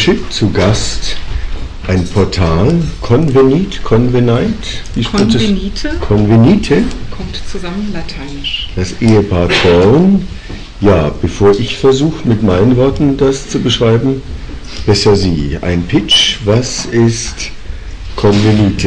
Leadership, zu Gast ein Portal, Convenite, wie spricht Convenite. es? Convenite. Kommt zusammen, lateinisch. Das Ehepaar Thorn. Ja, bevor ich versuche, mit meinen Worten das zu beschreiben, besser Sie. Ein Pitch, was ist Convenite?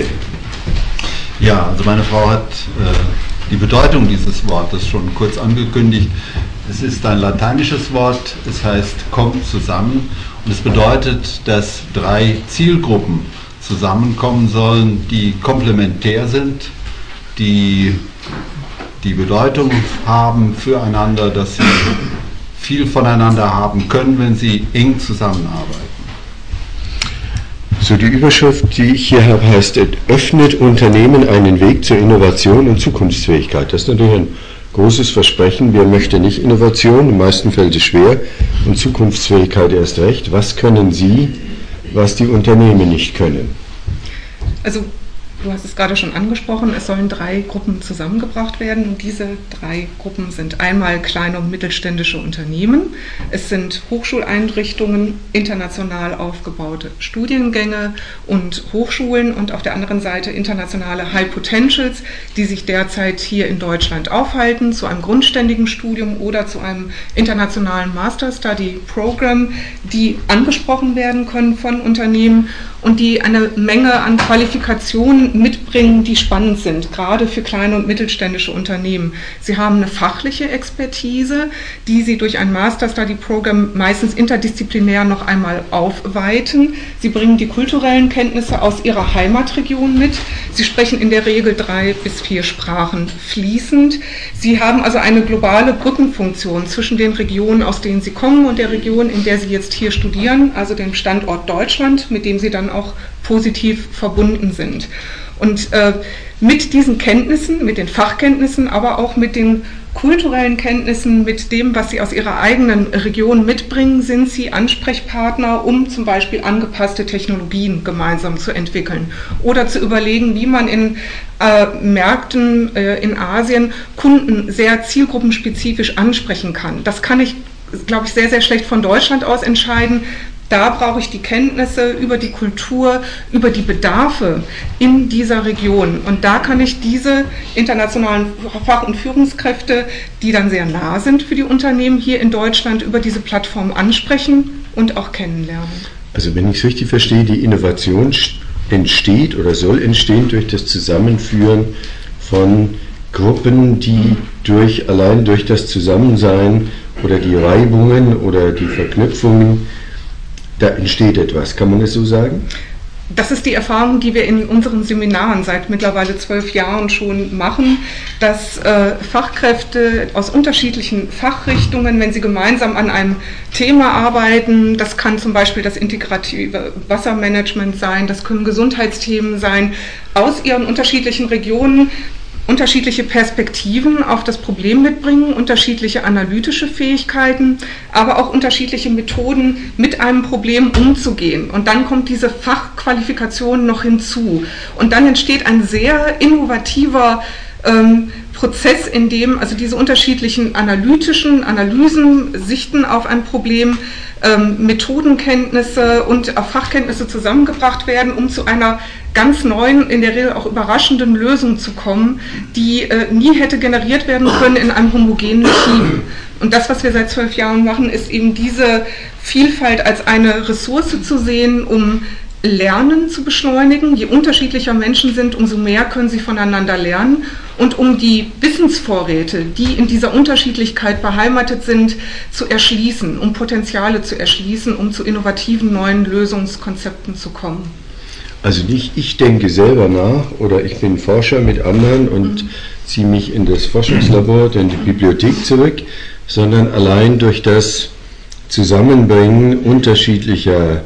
Ja, also meine Frau hat die Bedeutung dieses Wortes schon kurz angekündigt. Es ist ein lateinisches Wort, es heißt kommt zusammen und es bedeutet, dass 3 Zielgruppen zusammenkommen sollen, die komplementär sind, die Bedeutung haben füreinander, dass sie viel voneinander haben können, wenn sie eng zusammenarbeiten. So, die Überschrift, die ich hier habe, heißt, öffnet Unternehmen einen Weg zur Innovation und Zukunftsfähigkeit. Das ist natürlich ein großes Versprechen. Wer möchte nicht Innovation? In den meisten Fällen ist es schwer. Und Zukunftsfähigkeit erst recht. Was können Sie, was die Unternehmen nicht können? Also, du hast es gerade schon angesprochen, es sollen 3 Gruppen zusammengebracht werden und diese 3 Gruppen sind einmal kleine und mittelständische Unternehmen, es sind Hochschuleinrichtungen, international aufgebaute Studiengänge und Hochschulen und auf der anderen Seite internationale High Potentials, die sich derzeit hier in Deutschland aufhalten, zu einem grundständigen Studium oder zu einem internationalen Master Study Program, die angesprochen werden können von Unternehmen und die eine Menge an Qualifikationen mitbringen, die spannend sind, gerade für kleine und mittelständische Unternehmen. Sie haben eine fachliche Expertise, die sie durch ein Master Study Program meistens interdisziplinär noch einmal aufweiten. Sie bringen die kulturellen Kenntnisse aus ihrer Heimatregion mit. Sie sprechen in der Regel 3 bis 4 Sprachen fließend. Sie haben also eine globale Brückenfunktion zwischen den Regionen, aus denen sie kommen und der Region, in der sie jetzt hier studieren, also dem Standort Deutschland, mit dem sie dann auch positiv verbunden sind. Und mit diesen Kenntnissen, mit den Fachkenntnissen, aber auch mit den kulturellen Kenntnissen, mit dem, was sie aus ihrer eigenen Region mitbringen, sind sie Ansprechpartner, um zum Beispiel angepasste Technologien gemeinsam zu entwickeln oder zu überlegen, wie man in Märkten in Asien Kunden sehr zielgruppenspezifisch ansprechen kann. Das kann ich, glaube ich, sehr, sehr schlecht von Deutschland aus entscheiden. Da brauche ich die Kenntnisse über die Kultur, über die Bedarfe in dieser Region. Und da kann ich diese internationalen Fach- und Führungskräfte, die dann sehr nah sind für die Unternehmen hier in Deutschland, über diese Plattform ansprechen und auch kennenlernen. Also wenn ich es richtig verstehe, die Innovation entsteht oder soll entstehen durch das Zusammenführen von Gruppen, die allein durch das Zusammensein oder die Reibungen oder die Verknüpfungen, da entsteht etwas. Kann man das so sagen? Das ist die Erfahrung, die wir in unseren Seminaren seit mittlerweile 12 Jahren schon machen, dass Fachkräfte aus unterschiedlichen Fachrichtungen, wenn sie gemeinsam an einem Thema arbeiten, das kann zum Beispiel das integrative Wassermanagement sein, das können Gesundheitsthemen sein, aus ihren unterschiedlichen Regionen unterschiedliche Perspektiven auf das Problem mitbringen, unterschiedliche analytische Fähigkeiten, aber auch unterschiedliche Methoden, mit einem Problem umzugehen. Und dann kommt diese Fachqualifikation noch hinzu. Und dann entsteht ein sehr innovativer Prozess, in dem also diese unterschiedlichen analytischen Analysen, Sichten auf ein Problem, Methodenkenntnisse und Fachkenntnisse zusammengebracht werden, um zu einer ganz neuen, in der Regel auch überraschenden Lösung zu kommen, die nie hätte generiert werden können in einem homogenen Team. Und das, was wir seit 12 Jahren machen, ist eben diese Vielfalt als eine Ressource zu sehen, um Lernen zu beschleunigen. Je unterschiedlicher Menschen sind, umso mehr können sie voneinander lernen und um die Wissensvorräte, die in dieser Unterschiedlichkeit beheimatet sind, zu erschließen, um Potenziale zu erschließen, um zu innovativen neuen Lösungskonzepten zu kommen. Also nicht ich denke selber nach oder ich bin Forscher mit anderen und ziehe mich in das Forschungslabor, in die Bibliothek zurück, sondern allein durch das Zusammenbringen unterschiedlicher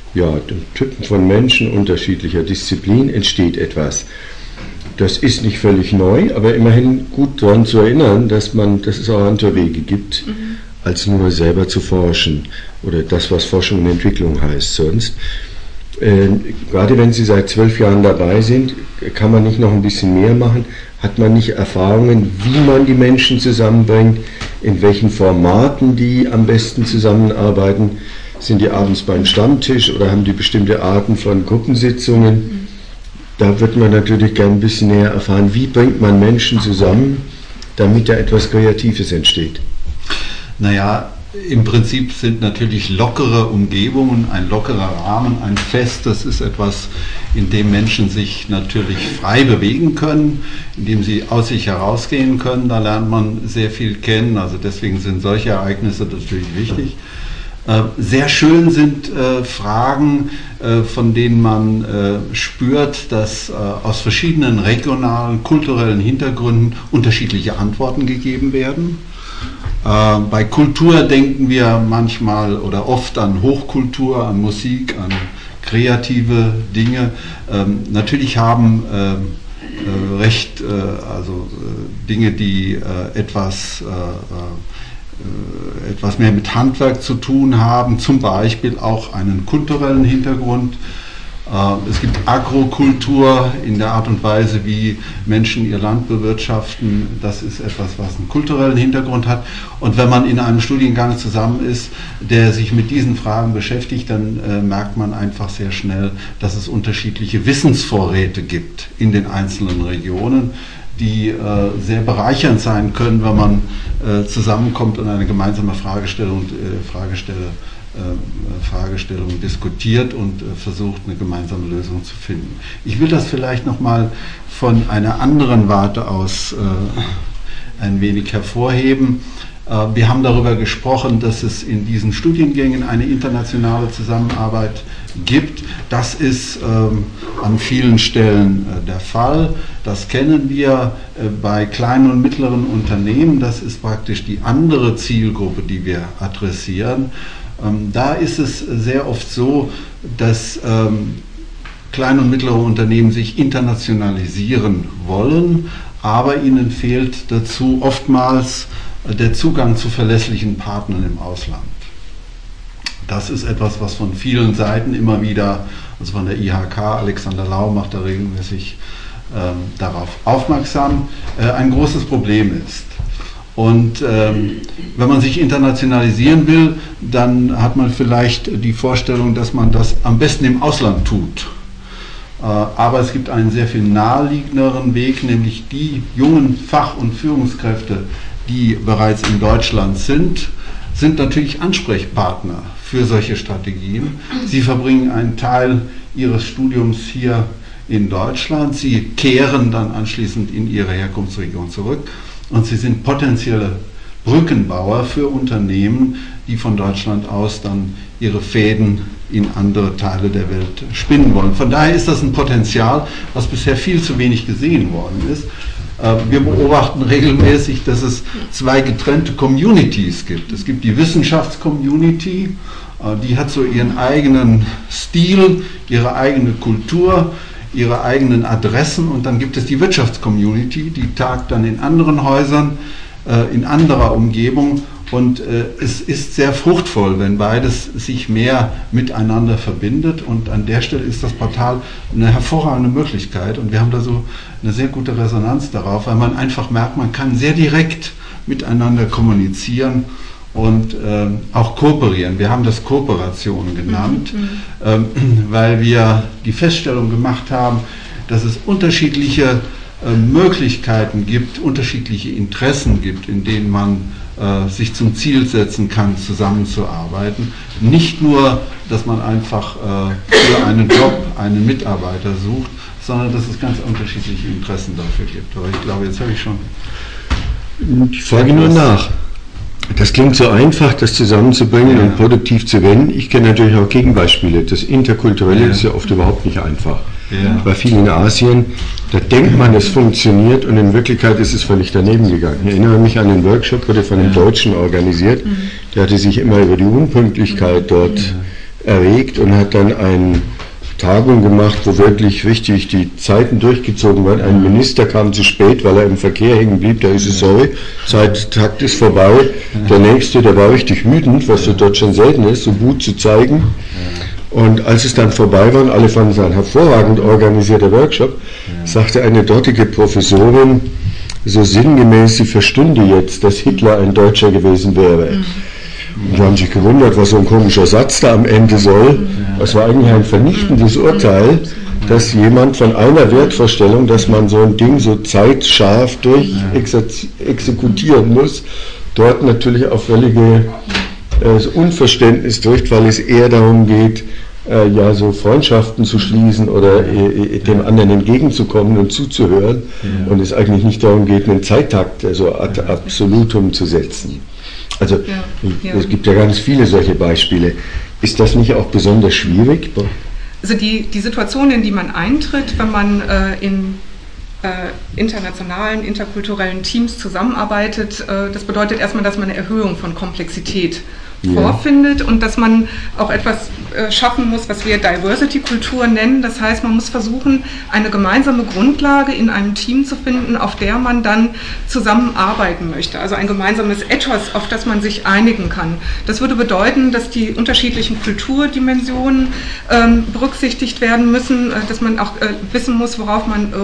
Typen von Menschen, unterschiedlicher Disziplinen entsteht etwas. Das ist nicht völlig neu, aber immerhin gut daran zu erinnern, dass es auch andere Wege gibt, als nur selber zu forschen oder das, was Forschung und Entwicklung heißt sonst. Gerade wenn Sie seit 12 Jahren dabei sind, kann man nicht noch ein bisschen mehr machen? Hat man nicht Erfahrungen, wie man die Menschen zusammenbringt, in welchen Formaten die am besten zusammenarbeiten? sind die abends beim Stammtisch oder haben die bestimmte Arten von Gruppensitzungen. Da wird man natürlich gerne ein bisschen näher erfahren, wie bringt man Menschen zusammen, damit da etwas Kreatives entsteht. Naja, im Prinzip sind natürlich lockere Umgebungen, ein lockerer Rahmen, ein Fest, das ist etwas, in dem Menschen sich natürlich frei bewegen können, in dem sie aus sich herausgehen können. Da lernt man sehr viel kennen, also deswegen sind solche Ereignisse natürlich wichtig. Sehr schön sind Fragen, von denen man spürt, dass aus verschiedenen regionalen, kulturellen Hintergründen unterschiedliche Antworten gegeben werden. Bei Kultur denken wir manchmal oder oft an Hochkultur, an Musik, an kreative Dinge. Natürlich haben Dinge, die etwas mehr mit Handwerk zu tun haben, zum Beispiel auch einen kulturellen Hintergrund. Es gibt Agrokultur in der Art und Weise, wie Menschen ihr Land bewirtschaften. Das ist etwas, was einen kulturellen Hintergrund hat. Und wenn man in einem Studiengang zusammen ist, der sich mit diesen Fragen beschäftigt, dann merkt man einfach sehr schnell, dass es unterschiedliche Wissensvorräte gibt in den einzelnen Regionen, die sehr bereichernd sein können, wenn man zusammenkommt und eine gemeinsame Fragestellung diskutiert und versucht, eine gemeinsame Lösung zu finden. Ich will das vielleicht nochmal von einer anderen Warte aus ein wenig hervorheben. Wir haben darüber gesprochen, dass es in diesen Studiengängen eine internationale Zusammenarbeit gibt. Das ist an vielen Stellen der Fall. Das kennen wir bei kleinen und mittleren Unternehmen. Das ist praktisch die andere Zielgruppe, die wir adressieren. Da ist es sehr oft so, dass kleine und mittlere Unternehmen sich internationalisieren wollen, aber ihnen fehlt dazu oftmals der Zugang zu verlässlichen Partnern im Ausland. Das ist etwas, was von vielen Seiten immer wieder, also von der IHK, Alexander Lau macht da regelmäßig darauf aufmerksam, ein großes Problem ist. Und wenn man sich internationalisieren will, dann hat man vielleicht die Vorstellung, dass man das am besten im Ausland tut. Aber es gibt einen sehr viel naheliegenderen Weg, nämlich die jungen Fach- und Führungskräfte, die bereits in Deutschland sind natürlich Ansprechpartner für solche Strategien. Sie verbringen einen Teil ihres Studiums hier in Deutschland, sie kehren dann anschließend in ihre Herkunftsregion zurück. Und sie sind potenzielle Brückenbauer für Unternehmen, die von Deutschland aus dann ihre Fäden in andere Teile der Welt spinnen wollen. Von daher ist das ein Potenzial, was bisher viel zu wenig gesehen worden ist. Wir beobachten regelmäßig, dass es zwei getrennte Communities gibt. Es gibt die Wissenschaftscommunity, die hat so ihren eigenen Stil, ihre eigene Kultur, ihre eigenen Adressen, und dann gibt es die Wirtschaftscommunity, die tagt dann in anderen Häusern, in anderer Umgebung, und es ist sehr fruchtvoll, wenn beides sich mehr miteinander verbindet, und an der Stelle ist das Portal eine hervorragende Möglichkeit, und wir haben da so eine sehr gute Resonanz darauf, weil man einfach merkt, man kann sehr direkt miteinander kommunizieren und auch kooperieren. Wir haben das Kooperation genannt, weil wir die Feststellung gemacht haben, dass es unterschiedliche Möglichkeiten gibt, unterschiedliche Interessen gibt, in denen man sich zum Ziel setzen kann, zusammenzuarbeiten. Nicht nur, dass man einfach für einen Job einen Mitarbeiter sucht, sondern dass es ganz unterschiedliche Interessen dafür gibt. Aber ich glaube, jetzt habe ich schon... Ich frage nur nach. Das klingt so einfach, das zusammenzubringen und produktiv zu wenden. Ich kenne natürlich auch Gegenbeispiele. Das Interkulturelle ist ja oft überhaupt nicht einfach. Bei vielen in Asien, da denkt man, es funktioniert, und in Wirklichkeit ist es völlig daneben gegangen. Ich erinnere mich an einen Workshop, wurde von einem Deutschen organisiert. Der hatte sich immer über die Unpünktlichkeit dort erregt und hat dann eine Tagung gemacht, wo wirklich richtig die Zeiten durchgezogen waren. Ein Minister kam zu spät, weil er im Verkehr hängen blieb. Da ist es, sorry, Zeittakt ist vorbei. Der Nächste, der war richtig wütend, was so dort schon selten ist, so Wut zu zeigen. Und als es dann vorbei war und alle fanden es ein hervorragend organisierter Workshop, sagte eine dortige Professorin so sinngemäß, sie verstünde jetzt, dass Hitler ein Deutscher gewesen wäre. Und die haben sich gewundert, was so ein komischer Satz da am Ende soll. Das war eigentlich ein vernichtendes Urteil, dass jemand von einer Wertvorstellung, dass man so ein Ding so zeitscharf exekutieren muss, dort natürlich auch völlige Unverständnis trifft, weil es eher darum geht, ja, so Freundschaften zu schließen oder dem anderen entgegenzukommen und zuzuhören und es eigentlich nicht darum geht, einen Zeittakt, also ad absolutum zu setzen. Also es gibt ja ganz viele solche Beispiele. Ist das nicht auch besonders schwierig? Also die Situation, in die man eintritt, wenn man in internationalen, interkulturellen Teams zusammenarbeitet, das bedeutet erstmal, dass man eine Erhöhung von Komplexität vorfindet und dass man auch etwas schaffen muss, was wir Diversity-Kultur nennen. Das heißt, man muss versuchen, eine gemeinsame Grundlage in einem Team zu finden, auf der man dann zusammenarbeiten möchte. Also ein gemeinsames Ethos, auf das man sich einigen kann. Das würde bedeuten, dass die unterschiedlichen Kulturdimensionen berücksichtigt werden müssen, dass man auch wissen muss, worauf man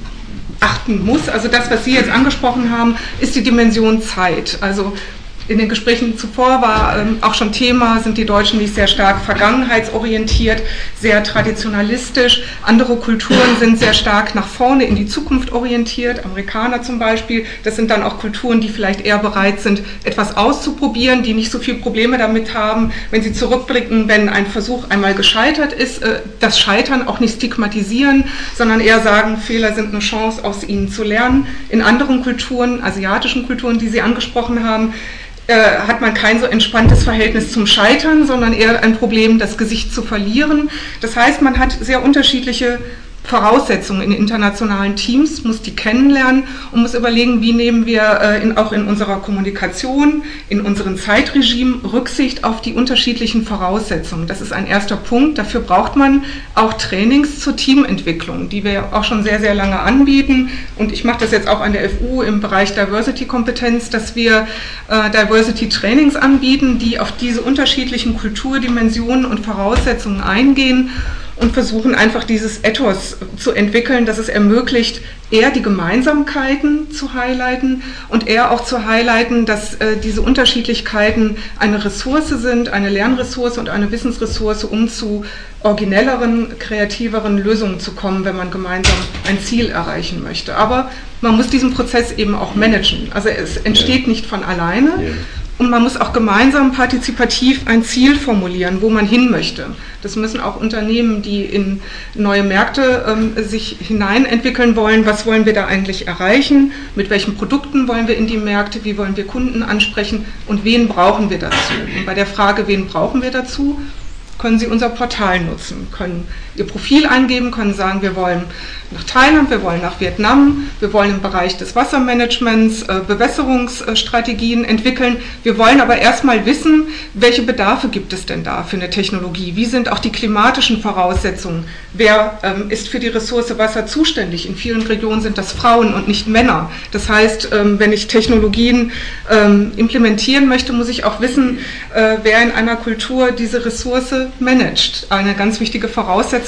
achten muss. Also das, was Sie jetzt angesprochen haben, ist die Dimension Zeit. Also in den Gesprächen zuvor war auch schon Thema, sind die Deutschen nicht sehr stark vergangenheitsorientiert, sehr traditionalistisch. Andere Kulturen sind sehr stark nach vorne in die Zukunft orientiert. Amerikaner zum Beispiel, das sind dann auch Kulturen, die vielleicht eher bereit sind, etwas auszuprobieren, die nicht so viele Probleme damit haben, wenn sie zurückblicken, wenn ein Versuch einmal gescheitert ist, das Scheitern auch nicht stigmatisieren, sondern eher sagen, Fehler sind eine Chance, aus ihnen zu lernen. In anderen Kulturen, asiatischen Kulturen, die Sie angesprochen haben, hat man kein so entspanntes Verhältnis zum Scheitern, sondern eher ein Problem, das Gesicht zu verlieren. Das heißt, man hat sehr unterschiedliche Voraussetzungen in internationalen Teams, muss die kennenlernen und muss überlegen, wie nehmen wir auch in unserer Kommunikation, in unseren Zeitregimen Rücksicht auf die unterschiedlichen Voraussetzungen. Das ist ein erster Punkt. Dafür braucht man auch Trainings zur Teamentwicklung, die wir auch schon sehr, sehr lange anbieten. Und ich mache das jetzt auch an der FU im Bereich Diversity-Kompetenz, dass wir Diversity-Trainings anbieten, die auf diese unterschiedlichen Kulturdimensionen und Voraussetzungen eingehen und versuchen einfach dieses Ethos zu entwickeln, dass es ermöglicht, eher die Gemeinsamkeiten zu highlighten und eher auch zu highlighten, dass diese Unterschiedlichkeiten eine Ressource sind, eine Lernressource und eine Wissensressource, um zu originelleren, kreativeren Lösungen zu kommen, wenn man gemeinsam ein Ziel erreichen möchte. Aber man muss diesen Prozess eben auch managen. Also es entsteht nicht von alleine. Und man muss auch gemeinsam partizipativ ein Ziel formulieren, wo man hin möchte. Das müssen auch Unternehmen, die in neue Märkte sich hineinentwickeln wollen. Was wollen wir da eigentlich erreichen? Mit welchen Produkten wollen wir in die Märkte? Wie wollen wir Kunden ansprechen? Und wen brauchen wir dazu? Und bei der Frage, wen brauchen wir dazu, können Sie unser Portal nutzen, können Ihr Profil eingeben, können sagen, wir wollen nach Thailand, wir wollen nach Vietnam, wir wollen im Bereich des Wassermanagements Bewässerungsstrategien entwickeln. Wir wollen aber erstmal wissen, welche Bedarfe gibt es denn da für eine Technologie? Wie sind auch die klimatischen Voraussetzungen? Wer ist für die Ressource Wasser zuständig? In vielen Regionen sind das Frauen und nicht Männer. Das heißt, wenn ich Technologien implementieren möchte, muss ich auch wissen, wer in einer Kultur diese Ressource managt. Eine ganz wichtige Voraussetzung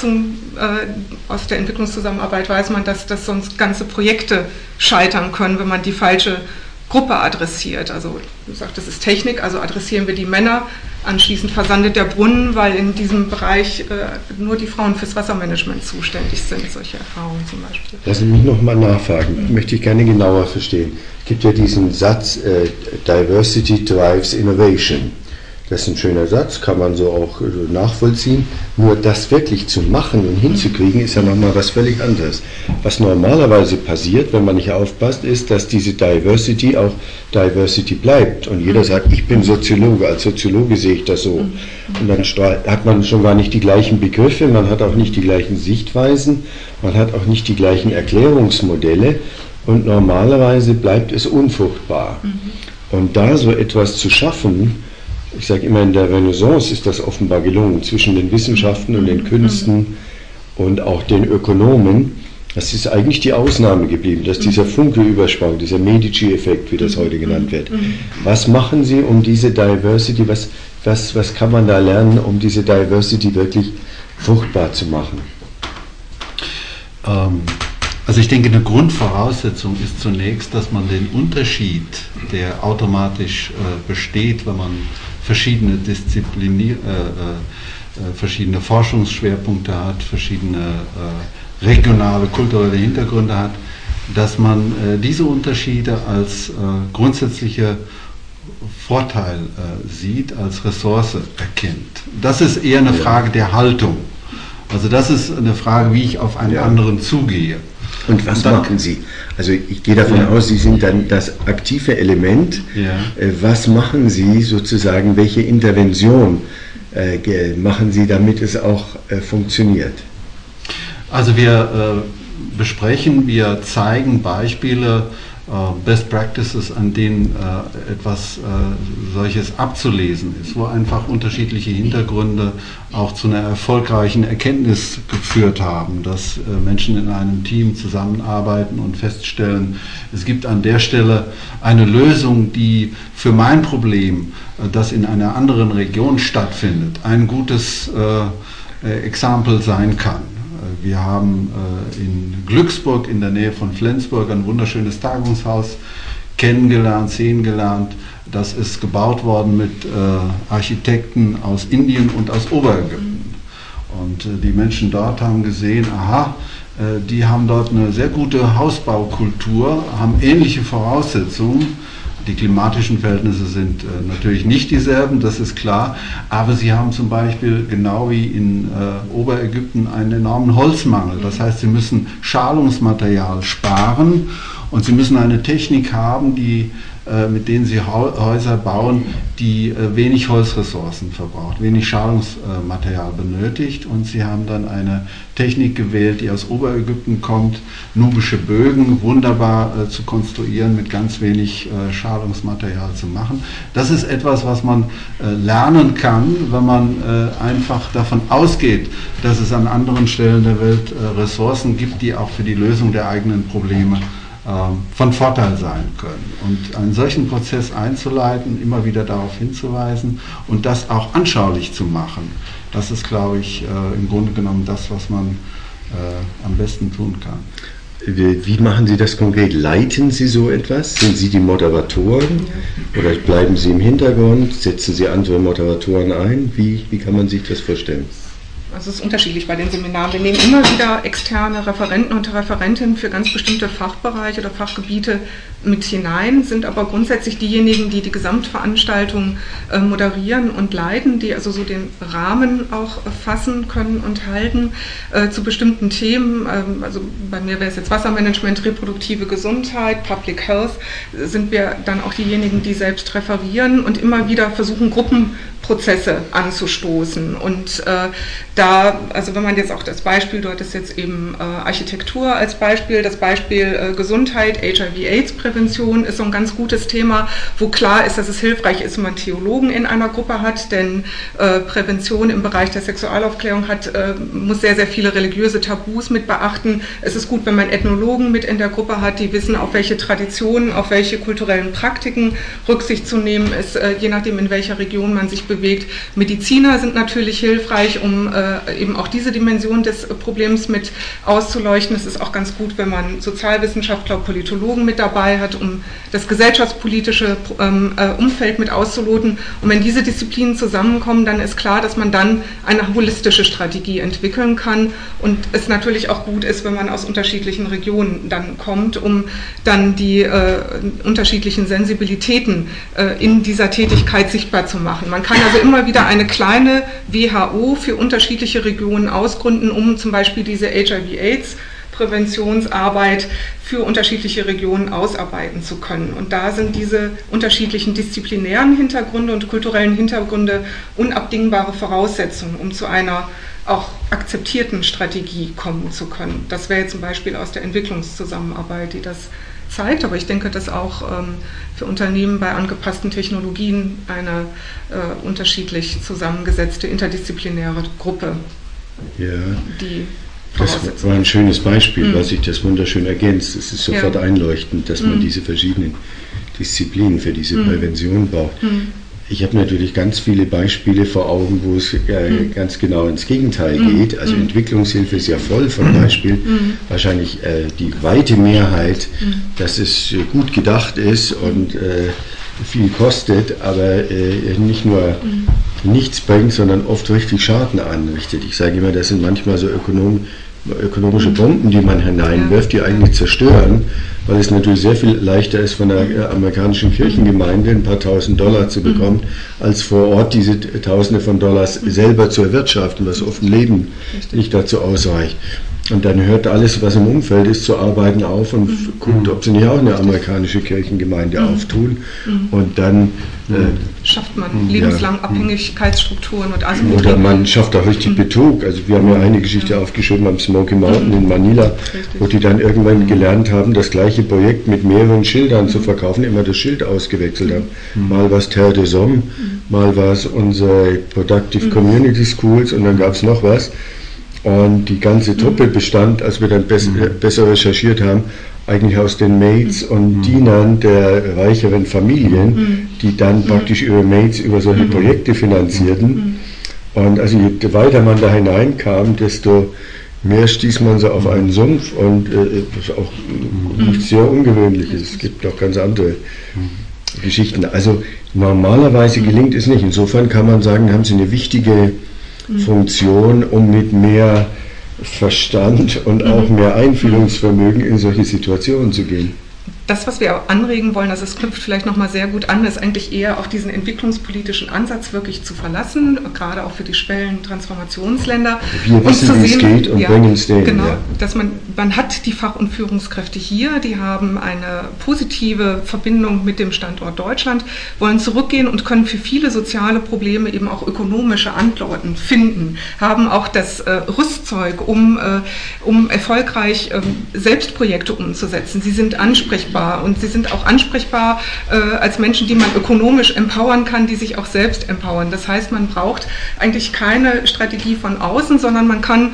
aus der Entwicklungszusammenarbeit weiß man, dass sonst ganze Projekte scheitern können, wenn man die falsche Gruppe adressiert. Also du sagst, das ist Technik, also adressieren wir die Männer, anschließend versandet der Brunnen, weil in diesem Bereich nur die Frauen fürs Wassermanagement zuständig sind, solche Erfahrungen zum Beispiel. Lassen Sie mich nochmal nachfragen, möchte ich gerne genauer verstehen. Es gibt ja diesen Satz, Diversity drives innovation. Das ist ein schöner Satz, kann man so auch nachvollziehen. Nur das wirklich zu machen und hinzukriegen, ist ja nochmal was völlig anderes. Was normalerweise passiert, wenn man nicht aufpasst, ist, dass diese Diversity auch Diversity bleibt. Und jeder sagt, ich bin Soziologe, als Soziologe sehe ich das so. Und dann hat man schon gar nicht die gleichen Begriffe, man hat auch nicht die gleichen Sichtweisen, man hat auch nicht die gleichen Erklärungsmodelle. Und normalerweise bleibt es unfruchtbar. Und da so etwas zu schaffen, ich sage immer, in der Renaissance ist das offenbar gelungen, zwischen den Wissenschaften und den Künsten und auch den Ökonomen. Das ist eigentlich die Ausnahme geblieben, dass dieser Funke übersprang, dieser Medici-Effekt, wie das heute genannt wird. Was machen Sie, um diese Diversity, was kann man da lernen, um diese Diversity wirklich fruchtbar zu machen? Also ich denke, eine Grundvoraussetzung ist zunächst, dass man den Unterschied, der automatisch besteht, wenn man verschiedene verschiedene Forschungsschwerpunkte hat, verschiedene regionale, kulturelle Hintergründe hat, dass man diese Unterschiede als grundsätzliche Vorteil sieht, als Ressource erkennt. Das ist eher eine Frage der Haltung. Also das ist eine Frage, wie ich auf einen anderen zugehe. Und was machen Sie? Also ich gehe davon aus, Sie sind dann das aktive Element. Ja. Was machen Sie sozusagen, welche Intervention machen Sie, damit es auch funktioniert? Also wir besprechen, wir zeigen Beispiele, Best Practices, an denen etwas solches abzulesen ist, wo einfach unterschiedliche Hintergründe auch zu einer erfolgreichen Erkenntnis geführt haben, dass Menschen in einem Team zusammenarbeiten und feststellen, es gibt an der Stelle eine Lösung, die für mein Problem, das in einer anderen Region stattfindet, ein gutes Exempel sein kann. Wir haben in Glücksburg in der Nähe von Flensburg ein wunderschönes Tagungshaus sehen gelernt. Das ist gebaut worden mit Architekten aus Indien und aus Oberägypten. Und die Menschen dort haben gesehen, aha, die haben dort eine sehr gute Hausbaukultur, haben ähnliche Voraussetzungen. Die klimatischen Verhältnisse sind natürlich nicht dieselben, das ist klar, aber sie haben zum Beispiel genau wie in Oberägypten einen enormen Holzmangel. Das heißt, sie müssen Schalungsmaterial sparen und sie müssen eine Technik haben, mit denen sie Häuser bauen, die wenig Holzressourcen verbraucht, wenig Schalungsmaterial benötigt, und sie haben dann eine Technik gewählt, die aus Oberägypten kommt, nubische Bögen wunderbar zu konstruieren, mit ganz wenig Schalungsmaterial zu machen. Das ist etwas, was man lernen kann, wenn man einfach davon ausgeht, dass es an anderen Stellen der Welt Ressourcen gibt, die auch für die Lösung der eigenen Probleme von Vorteil sein können. Und einen solchen Prozess einzuleiten, immer wieder darauf hinzuweisen und das auch anschaulich zu machen, das ist, glaube ich, im Grunde genommen das, was man am besten tun kann. Wie machen Sie das konkret? Leiten Sie so etwas? Sind Sie die Moderatoren oder bleiben Sie im Hintergrund? Setzen Sie andere Moderatoren ein? Wie kann man sich das vorstellen? Also es ist unterschiedlich bei den Seminaren. Wir nehmen immer wieder externe Referenten und Referentinnen für ganz bestimmte Fachbereiche oder Fachgebiete mit hinein, sind aber grundsätzlich diejenigen, die die Gesamtveranstaltung moderieren und leiten, die also so den Rahmen auch fassen können und halten zu bestimmten Themen. Also bei mir wäre es jetzt Wassermanagement, reproduktive Gesundheit, Public Health, sind wir dann auch diejenigen, die selbst referieren und immer wieder versuchen, Gruppenprozesse anzustoßen. Und also wenn man jetzt auch das Beispiel, du hattest jetzt eben Architektur als Beispiel, das Beispiel Gesundheit, HIV-AIDS-Prävention ist so ein ganz gutes Thema, wo klar ist, dass es hilfreich ist, wenn man Theologen in einer Gruppe hat, denn Prävention im Bereich der Sexualaufklärung muss sehr, sehr viele religiöse Tabus mit beachten. Es ist gut, wenn man Ethnologen mit in der Gruppe hat, die wissen, auf welche Traditionen, auf welche kulturellen Praktiken Rücksicht zu nehmen ist, je nachdem, in welcher Region man sich bewegt. Mediziner sind natürlich hilfreich, um eben auch diese Dimension des Problems mit auszuleuchten. Es ist auch ganz gut, wenn man Sozialwissenschaftler, Politologen mit dabei hat, um das gesellschaftspolitische Umfeld mit auszuloten. Und wenn diese Disziplinen zusammenkommen, dann ist klar, dass man dann eine holistische Strategie entwickeln kann. Und es natürlich auch gut ist, wenn man aus unterschiedlichen Regionen dann kommt, um dann die unterschiedlichen Sensibilitäten in dieser Tätigkeit sichtbar zu machen. Man kann also immer wieder eine kleine WHO für unterschiedliche Regionen ausgründen, um zum Beispiel diese HIV-AIDS-Präventionsarbeit für unterschiedliche Regionen ausarbeiten zu können. Und da sind diese unterschiedlichen disziplinären Hintergründe und kulturellen Hintergründe unabdingbare Voraussetzungen, um zu einer auch akzeptierten Strategie kommen zu können. Das wäre jetzt zum Beispiel aus der Entwicklungszusammenarbeit, die das zeigt, aber ich denke, dass auch für Unternehmen bei angepassten Technologien eine unterschiedlich zusammengesetzte interdisziplinäre Gruppe, die das war ein schönes Beispiel, weil sich das wunderschön ergänzt. Es ist sofort einleuchtend, dass man diese verschiedenen Disziplinen für diese Prävention braucht. Ich habe natürlich ganz viele Beispiele vor Augen, wo es ganz genau ins Gegenteil geht. Also Entwicklungshilfe ist ja voll von Beispielen. Wahrscheinlich die weite Mehrheit, dass es gut gedacht ist und viel kostet, aber nicht nur nichts bringt, sondern oft richtig Schaden anrichtet. Ich sage immer, das sind manchmal so ökonomische Bomben, die man hineinwirft, die eigentlich zerstören, weil es natürlich sehr viel leichter ist, von der amerikanischen Kirchengemeinde ein paar tausend Dollar zu bekommen, als vor Ort diese Tausende von Dollars selber zu erwirtschaften, was oft ein Leben nicht dazu ausreicht. Und dann hört alles, was im Umfeld ist, zu arbeiten auf und guckt, ob sie nicht auch eine amerikanische Kirchengemeinde auftun. Und dann schafft man lebenslang Abhängigkeitsstrukturen und Asymmetrien. Oder man schafft auch richtig Betrug. Also wir haben ja eine Geschichte aufgeschrieben am Smoky Mountain in Manila, wo die dann irgendwann gelernt haben, das gleiche Projekt mit mehreren Schildern zu verkaufen, immer das Schild ausgewechselt haben. Mal war es Terre des Hommes, mal war es unsere Productive Community Schools und dann gab es noch was. Und die ganze Truppe bestand, als wir dann besser recherchiert haben, eigentlich aus den Maids und Dienern der reicheren Familien, die dann praktisch ihre Maids über solche Projekte finanzierten. Und also je weiter man da hineinkam, desto mehr stieß man so auf einen Sumpf und das ist auch nichts sehr Ungewöhnliches. Es gibt auch ganz andere Geschichten. Also normalerweise gelingt es nicht. Insofern kann man sagen, haben sie eine wichtige Funktion, um mit mehr Verstand und auch mehr Einfühlungsvermögen in solche Situationen zu gehen. Das, was wir anregen wollen, also es knüpft vielleicht nochmal sehr gut an, ist eigentlich eher auch diesen entwicklungspolitischen Ansatz wirklich zu verlassen, gerade auch für die Transformationsländer. Wir wissen, wie es geht und bringen es denen. Genau, dass man hat die Fach- und Führungskräfte hier, die haben eine positive Verbindung mit dem Standort Deutschland, wollen zurückgehen und können für viele soziale Probleme eben auch ökonomische Antworten finden, haben auch das Rüstzeug, um erfolgreich Selbstprojekte umzusetzen. Sie sind ansprechbar und sie sind auch ansprechbar als Menschen, die man ökonomisch empowern kann, die sich auch selbst empowern. Das heißt, man braucht eigentlich keine Strategie von außen, sondern man kann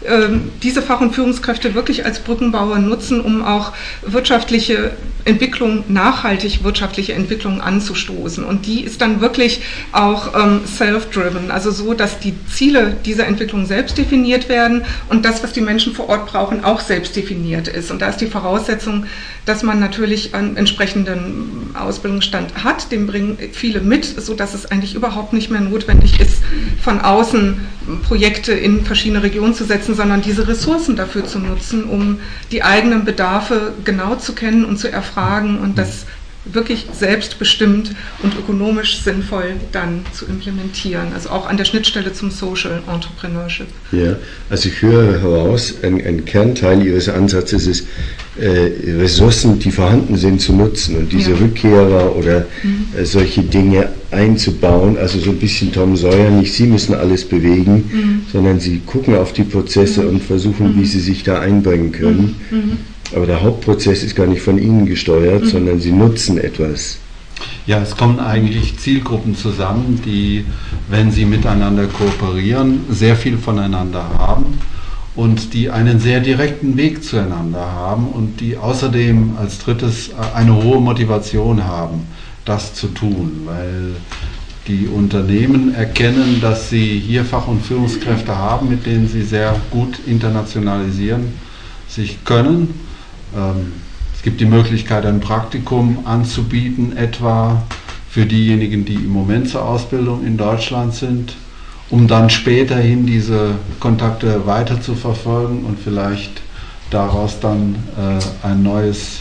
diese Fach- und Führungskräfte wirklich als Brückenbauer nutzen, um auch wirtschaftliche Entwicklung, nachhaltig wirtschaftliche Entwicklung anzustoßen. Und die ist dann wirklich auch self-driven, also so, dass die Ziele dieser Entwicklung selbst definiert werden und das, was die Menschen vor Ort brauchen, auch selbst definiert ist. Und da ist die Voraussetzung, dass man natürlich einen entsprechenden Ausbildungsstand hat, den bringen viele mit, sodass es eigentlich überhaupt nicht mehr notwendig ist, von außen Projekte in verschiedene Regionen zu setzen, sondern diese Ressourcen dafür zu nutzen, um die eigenen Bedarfe genau zu kennen und zu erfragen und das wirklich selbstbestimmt und ökonomisch sinnvoll dann zu implementieren, also auch an der Schnittstelle zum Social Entrepreneurship. Ja, also ich höre heraus, ein Kernteil Ihres Ansatzes ist, Ressourcen, die vorhanden sind, zu nutzen und diese Rückkehrer oder solche Dinge einzubauen, also so ein bisschen Tom Sawyer, nicht Sie müssen alles bewegen, sondern Sie gucken auf die Prozesse und versuchen, wie Sie sich da einbringen können. Aber der Hauptprozess ist gar nicht von Ihnen gesteuert, sondern Sie nutzen etwas. Ja, es kommen eigentlich Zielgruppen zusammen, die, wenn sie miteinander kooperieren, sehr viel voneinander haben und die einen sehr direkten Weg zueinander haben und die außerdem als drittes eine hohe Motivation haben, das zu tun, weil die Unternehmen erkennen, dass sie hier Fach- und Führungskräfte haben, mit denen sie sehr gut internationalisieren sich können. Es gibt die Möglichkeit, ein Praktikum anzubieten, etwa für diejenigen, die im Moment zur Ausbildung in Deutschland sind, um dann späterhin diese Kontakte weiter zu verfolgen und vielleicht daraus dann ein neues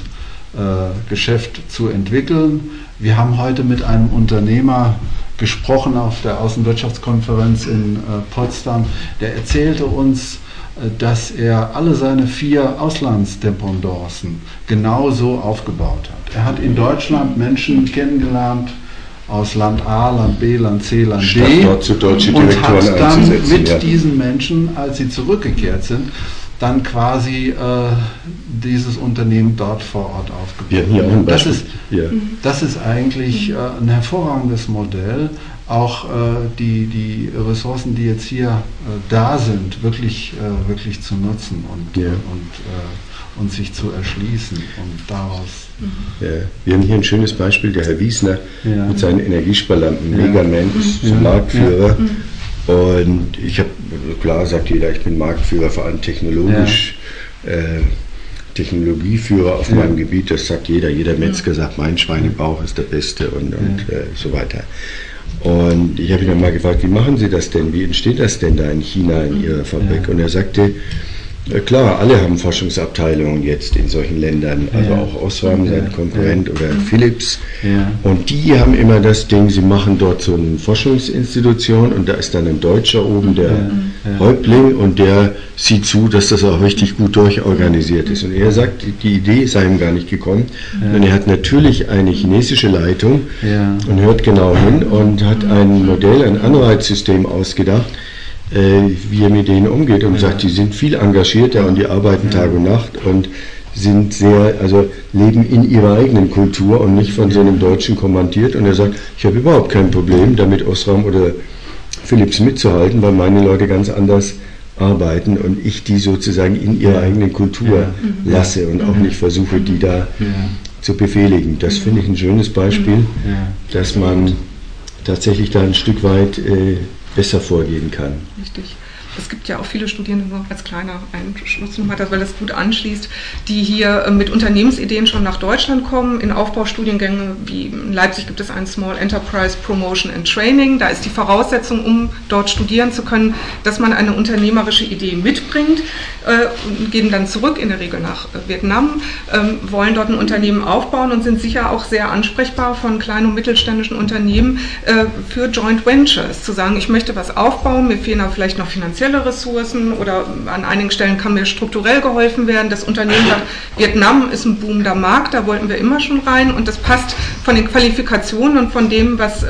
Geschäft zu entwickeln. Wir haben heute mit einem Unternehmer gesprochen auf der Außenwirtschaftskonferenz in Potsdam, der erzählte uns, dass er alle seine 4 Auslandsdependancen genauso aufgebaut hat. Er hat in Deutschland Menschen kennengelernt aus Land A, Land B, Land C, Land D dort zu deutsche und Direktoren hat dann einzusetzen, mit diesen Menschen, als sie zurückgekehrt sind, dann quasi dieses Unternehmen dort vor Ort aufgebaut. Wir haben hier auch ein Beispiel. Das ist eigentlich ein hervorragendes Modell, auch die Ressourcen, die jetzt hier da sind, wirklich zu nutzen und sich zu erschließen und daraus. Ja. Wir haben hier ein schönes Beispiel, der Herr Wiesner mit seinen Energiesparlampen, Megaman, ist Marktführer. Und ich habe, klar sagt jeder, ich bin Marktführer, vor allem technologisch Technologieführer auf meinem Gebiet, das sagt jeder Metzger sagt, mein Schweinebauch ist der beste und so weiter. Und ich habe ihn dann mal gefragt, wie machen Sie das denn, wie entsteht das denn da in China in Ihrer Fabrik? Und er sagte, klar, alle haben Forschungsabteilungen jetzt in solchen Ländern, also auch Osram, sein Konkurrent, oder Philips. Und die haben immer das Ding, sie machen dort so eine Forschungsinstitution und da ist dann ein Deutscher oben, der Häuptling, und der sieht zu, dass das auch richtig gut durchorganisiert ist. Und er sagt, die Idee sei ihm gar nicht gekommen. Und er hat natürlich eine chinesische Leitung und hört genau hin und hat ein Modell, ein Anreizsystem ausgedacht, wie er mit denen umgeht, und sagt, die sind viel engagierter und die arbeiten Tag und Nacht und sind leben in ihrer eigenen Kultur und nicht von so einem Deutschen kommandiert. Und er sagt, ich habe überhaupt kein Problem damit, Osram oder Philips mitzuhalten, weil meine Leute ganz anders arbeiten und ich die sozusagen in ihrer eigenen Kultur lasse und auch nicht versuche, die da zu befehligen. Das finde ich ein schönes Beispiel, dass man tatsächlich da ein Stück weit besser vorgehen kann. Richtig. Es gibt ja auch viele Studierende, noch als kleiner Einschluss nochmal, weil das gut anschließt, die hier mit Unternehmensideen schon nach Deutschland kommen. In Aufbaustudiengängen wie in Leipzig gibt es einen Small Enterprise Promotion and Training. Da ist die Voraussetzung, um dort studieren zu können, dass man eine unternehmerische Idee mitbringt und gehen dann zurück, in der Regel nach Vietnam, wollen dort ein Unternehmen aufbauen und sind sicher auch sehr ansprechbar von kleinen und mittelständischen Unternehmen für Joint Ventures. Zu sagen, ich möchte was aufbauen, mir fehlen aber vielleicht noch finanzielle Ressourcen oder an einigen Stellen kann mir strukturell geholfen werden. Das Unternehmen sagt, Vietnam ist ein boomender Markt, da wollten wir immer schon rein und das passt von den Qualifikationen und von dem, was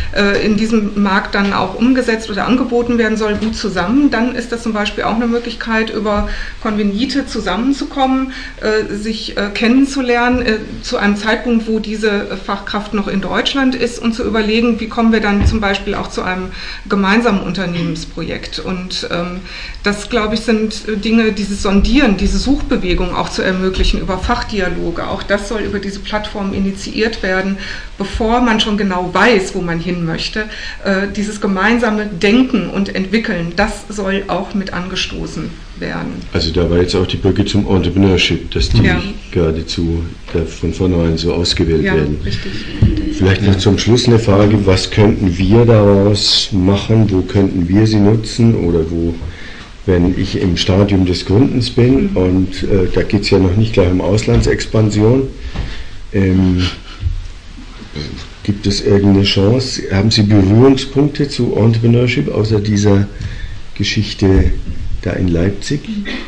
in diesem Markt dann auch umgesetzt oder angeboten werden soll, gut zusammen. Dann ist das zum Beispiel auch eine Möglichkeit, über Konvenite zusammenzukommen, sich kennenzulernen zu einem Zeitpunkt, wo diese Fachkraft noch in Deutschland ist und zu überlegen, wie kommen wir dann zum Beispiel auch zu einem gemeinsamen Unternehmensprojekt. Und das, glaube ich, sind Dinge, dieses Sondieren, diese Suchbewegung auch zu ermöglichen über Fachdialoge. Auch das soll über diese Plattform initiiert werden, bevor man schon genau weiß, wo man hin möchte. Dieses gemeinsame Denken und Entwickeln, das soll auch mit angestoßen werden. Also da war jetzt auch die Brücke zum Entrepreneurship, dass die geradezu von vornherein so ausgewählt werden. Richtig. Vielleicht noch zum Schluss eine Frage, was könnten wir daraus machen, wo könnten wir sie nutzen oder wo, wenn ich im Stadium des Gründens bin und da geht es ja noch nicht gleich um Auslandsexpansion, gibt es irgendeine Chance, haben Sie Berührungspunkte zu Entrepreneurship außer dieser Geschichte da in Leipzig?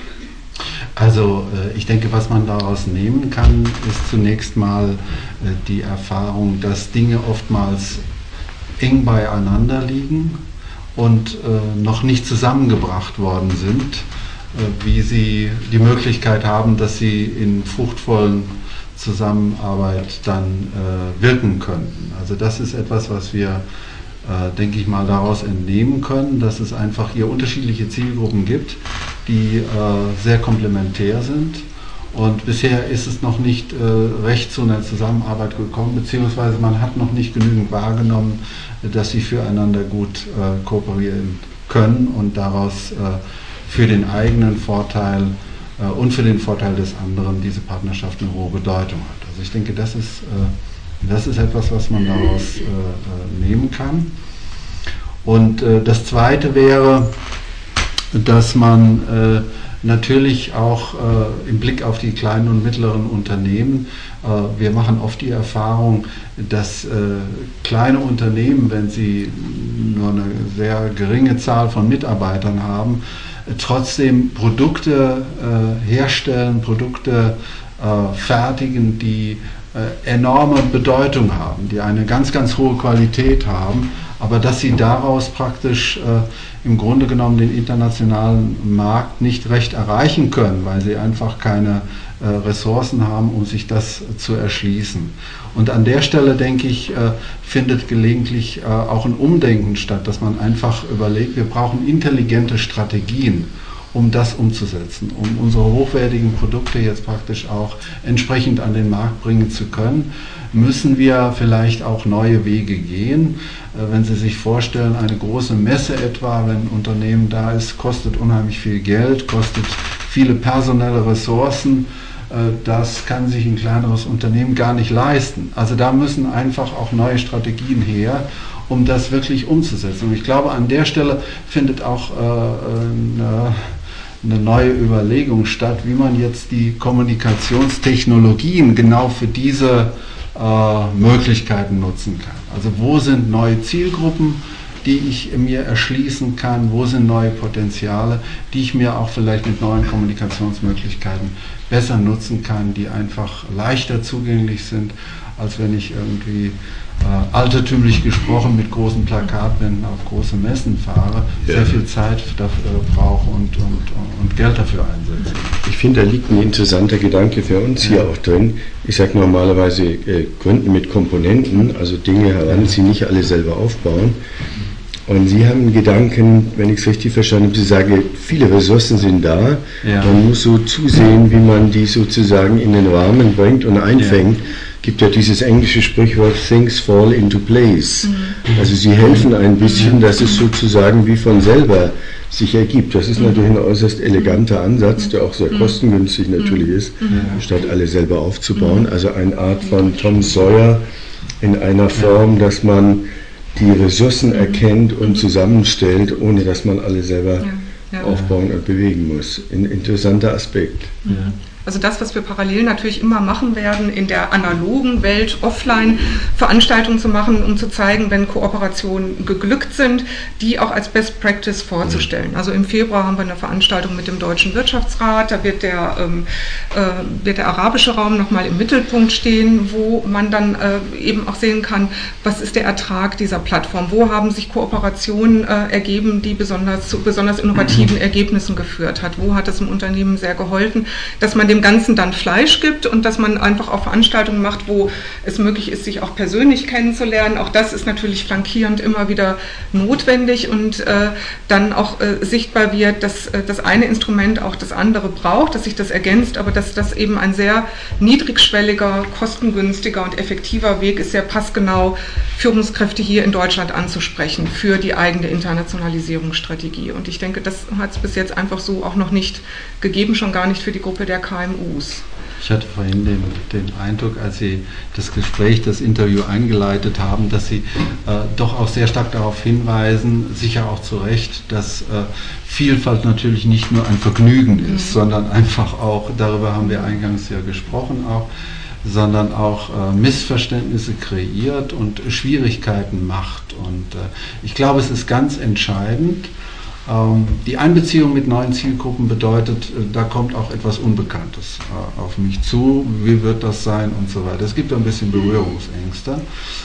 Also ich denke, was man daraus nehmen kann, ist zunächst mal die Erfahrung, dass Dinge oftmals eng beieinander liegen und noch nicht zusammengebracht worden sind, wie sie die Möglichkeit haben, dass sie in fruchtvollen Zusammenarbeit dann wirken könnten. Also das ist etwas, was wir denke ich mal, daraus entnehmen können, dass es einfach hier unterschiedliche Zielgruppen gibt, die sehr komplementär sind. Und bisher ist es noch nicht recht zu einer Zusammenarbeit gekommen, beziehungsweise man hat noch nicht genügend wahrgenommen, dass sie füreinander gut kooperieren können und daraus für den eigenen Vorteil und für den Vorteil des anderen diese Partnerschaft eine hohe Bedeutung hat. Also ich denke, das ist etwas, was man daraus nehmen kann. Und das Zweite wäre, dass man natürlich auch im Blick auf die kleinen und mittleren Unternehmen, wir machen oft die Erfahrung, dass kleine Unternehmen, wenn sie nur eine sehr geringe Zahl von Mitarbeitern haben, trotzdem Produkte herstellen, Produkte fertigen, die enorme Bedeutung haben, die eine ganz, ganz hohe Qualität haben, aber dass sie daraus praktisch im Grunde genommen den internationalen Markt nicht recht erreichen können, weil sie einfach keine Ressourcen haben, um sich das zu erschließen. Und an der Stelle, denke ich, findet gelegentlich auch ein Umdenken statt, dass man einfach überlegt, wir brauchen intelligente Strategien, um das umzusetzen, um unsere hochwertigen Produkte jetzt praktisch auch entsprechend an den Markt bringen zu können, müssen wir vielleicht auch neue Wege gehen. Wenn Sie sich vorstellen, eine große Messe etwa, wenn ein Unternehmen da ist, kostet unheimlich viel Geld, kostet viele personelle Ressourcen, das kann sich ein kleineres Unternehmen gar nicht leisten. Also da müssen einfach auch neue Strategien her, um das wirklich umzusetzen. Und ich glaube, an der Stelle findet auch eine neue Überlegung statt, wie man jetzt die Kommunikationstechnologien genau für diese Möglichkeiten nutzen kann. Also wo sind neue Zielgruppen, die ich mir erschließen kann, wo sind neue Potenziale, die ich mir auch vielleicht mit neuen Kommunikationsmöglichkeiten besser nutzen kann, die einfach leichter zugänglich sind, als wenn ich irgendwie altertümlich gesprochen mit großen Plakatwänden auf große Messen fahre, sehr viel Zeit dafür brauche und Geld dafür einsetze. Ich finde, da liegt ein interessanter Gedanke für uns hier auch drin. Ich sage normalerweise, gründen mit Komponenten, also Dinge heranziehen, nicht alle selber aufbauen. Und Sie haben einen Gedanken, wenn ich es richtig verstanden habe, Sie sagen, viele Ressourcen sind da, man muss so zusehen, wie man die sozusagen in den Rahmen bringt und einfängt. Gibt ja dieses englische Sprichwort, things fall into place. Also Sie helfen ein bisschen, dass es sozusagen wie von selber sich ergibt. Das ist natürlich ein äußerst eleganter Ansatz, der auch sehr kostengünstig natürlich ist, statt alle selber aufzubauen. Also eine Art von Tom Sawyer in einer Form, dass man die Ressourcen erkennt und zusammenstellt, ohne dass man alle selber aufbauen und bewegen muss. Ein interessanter Aspekt. Ja. Also das, was wir parallel natürlich immer machen werden, in der analogen Welt offline Veranstaltungen zu machen, um zu zeigen, wenn Kooperationen geglückt sind, die auch als Best Practice vorzustellen. Also im Februar haben wir eine Veranstaltung mit dem Deutschen Wirtschaftsrat, da wird der arabische Raum nochmal im Mittelpunkt stehen, wo man dann eben auch sehen kann, was ist der Ertrag dieser Plattform, wo haben sich Kooperationen ergeben, die zu besonders innovativen Ergebnissen geführt hat, wo hat es im Unternehmen sehr geholfen, dass man dem Ganzen dann Fleisch gibt und dass man einfach auch Veranstaltungen macht, wo es möglich ist, sich auch persönlich kennenzulernen. Auch das ist natürlich flankierend immer wieder notwendig und dann auch sichtbar wird, dass das eine Instrument auch das andere braucht, dass sich das ergänzt, aber dass das eben ein sehr niedrigschwelliger, kostengünstiger und effektiver Weg ist, sehr passgenau Führungskräfte hier in Deutschland anzusprechen für die eigene Internationalisierungsstrategie. Und ich denke, das hat es bis jetzt einfach so auch noch nicht gegeben, schon gar nicht für die Gruppe der KMUs. Ich hatte vorhin den Eindruck, als Sie das Gespräch, das Interview eingeleitet haben, dass Sie doch auch sehr stark darauf hinweisen, sicher auch zu Recht, dass Vielfalt natürlich nicht nur ein Vergnügen ist, sondern einfach auch, darüber haben wir eingangs ja gesprochen auch, sondern auch Missverständnisse kreiert und Schwierigkeiten macht. Und ich glaube, es ist ganz entscheidend. Die Einbeziehung mit neuen Zielgruppen bedeutet, da kommt auch etwas Unbekanntes auf mich zu, wie wird das sein und so weiter. Es gibt ein bisschen Berührungsängste,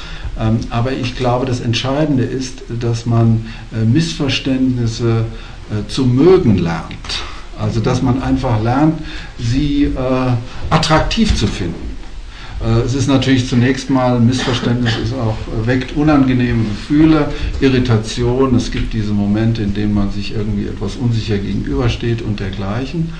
aber ich glaube, das Entscheidende ist, dass man Missverständnisse zu mögen lernt. Also dass man einfach lernt, sie attraktiv zu finden. Es ist natürlich zunächst mal ein Missverständnis, es auch weckt unangenehme Gefühle, Irritation, es gibt diese Momente, in denen man sich irgendwie etwas unsicher gegenübersteht und dergleichen.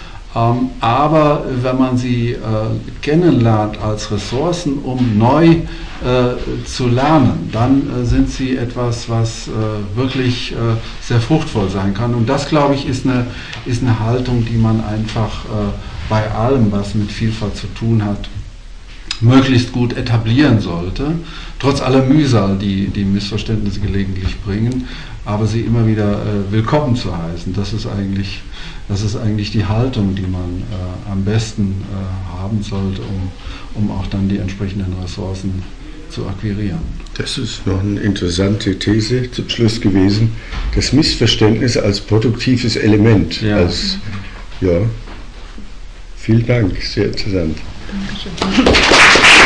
Aber wenn man sie kennenlernt als Ressourcen, um neu zu lernen, dann sind sie etwas, was wirklich sehr fruchtvoll sein kann. Und das, glaube ich, ist eine Haltung, die man einfach bei allem, was mit Vielfalt zu tun hat, möglichst gut etablieren sollte, trotz aller Mühsal, die Missverständnisse gelegentlich bringen, aber sie immer wieder willkommen zu heißen. Das ist eigentlich die Haltung, die man am besten haben sollte, um auch dann die entsprechenden Ressourcen zu akquirieren. Das ist noch eine interessante These zum Schluss gewesen. Das Missverständnis als produktives Element. Ja. Vielen Dank, sehr interessant. Dankeschön.